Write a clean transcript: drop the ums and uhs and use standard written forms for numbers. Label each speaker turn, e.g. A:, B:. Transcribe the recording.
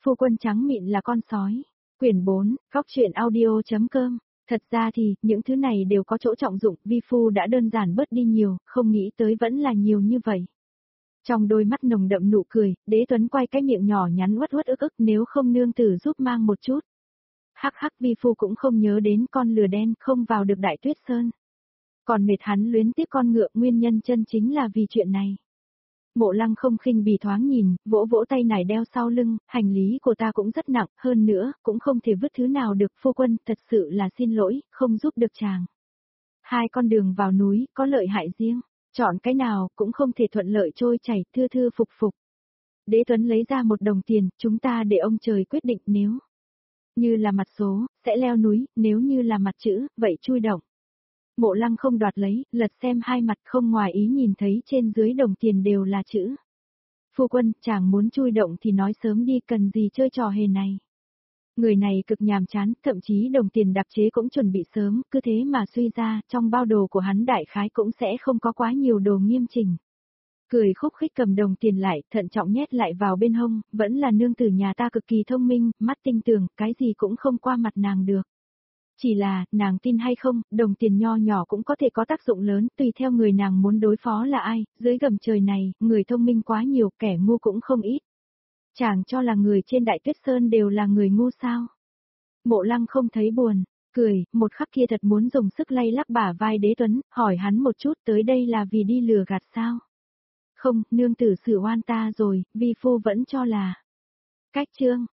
A: Phu quân trắng mịn là con sói. Quyển 4, góc truyện audio.com. Thật ra thì, những thứ này đều có chỗ trọng dụng, vi phu đã đơn giản bớt đi nhiều, không nghĩ tới vẫn là nhiều như vậy. Trong đôi mắt nồng đậm nụ cười, Đế Tuấn quay cái miệng nhỏ nhắn uất uất ức ức, nếu không nương tử giúp mang một chút. Hắc hắc, vi phu cũng không nhớ đến con lừa đen không vào được Đại Tuyết Sơn. Còn mệt hắn luyến tiếc con ngựa, nguyên nhân chân chính là vì chuyện này. Mộ Lăng không khinh bỉ thoáng nhìn, vỗ vỗ tay nải đeo sau lưng, hành lý của ta cũng rất nặng, hơn nữa, cũng không thể vứt thứ nào được, phu quân, thật sự là xin lỗi, không giúp được chàng. Hai con đường vào núi, có lợi hại riêng, chọn cái nào, cũng không thể thuận lợi trôi chảy, thưa thưa phục phục. Đế Tuấn lấy ra một đồng tiền, chúng ta để ông trời quyết định, nếu như là mặt số, sẽ leo núi, nếu như là mặt chữ, vậy chui động. Mộ Lăng không đoạt lấy, lật xem hai mặt, không ngoài ý nhìn thấy trên dưới đồng tiền đều là chữ. Phu quân, chàng muốn chui động thì nói sớm đi, cần gì chơi trò hề này. Người này cực nhàm chán, thậm chí đồng tiền đặc chế cũng chuẩn bị sớm, cứ thế mà suy ra, trong bao đồ của hắn đại khái cũng sẽ không có quá nhiều đồ nghiêm chỉnh. Cười khúc khích cầm đồng tiền lại, thận trọng nhét lại vào bên hông, vẫn là nương tử nhà ta cực kỳ thông minh, mắt tinh tường, cái gì cũng không qua mặt nàng được. Chỉ là, nàng tin hay không, đồng tiền nho nhỏ cũng có thể có tác dụng lớn, tùy theo người nàng muốn đối phó là ai, dưới gầm trời này, người thông minh quá nhiều, kẻ ngu cũng không ít. Chàng cho là người trên Đại Tuyết Sơn đều là người ngu sao? Mộ Lăng không thấy buồn, cười, một khắc kia thật muốn dùng sức lay lắc bả vai Đế Tuấn, hỏi hắn một chút tới đây là vì đi lừa gạt sao? Không, nương tử xử oan ta rồi, vi phu vẫn cho là. Cách chương.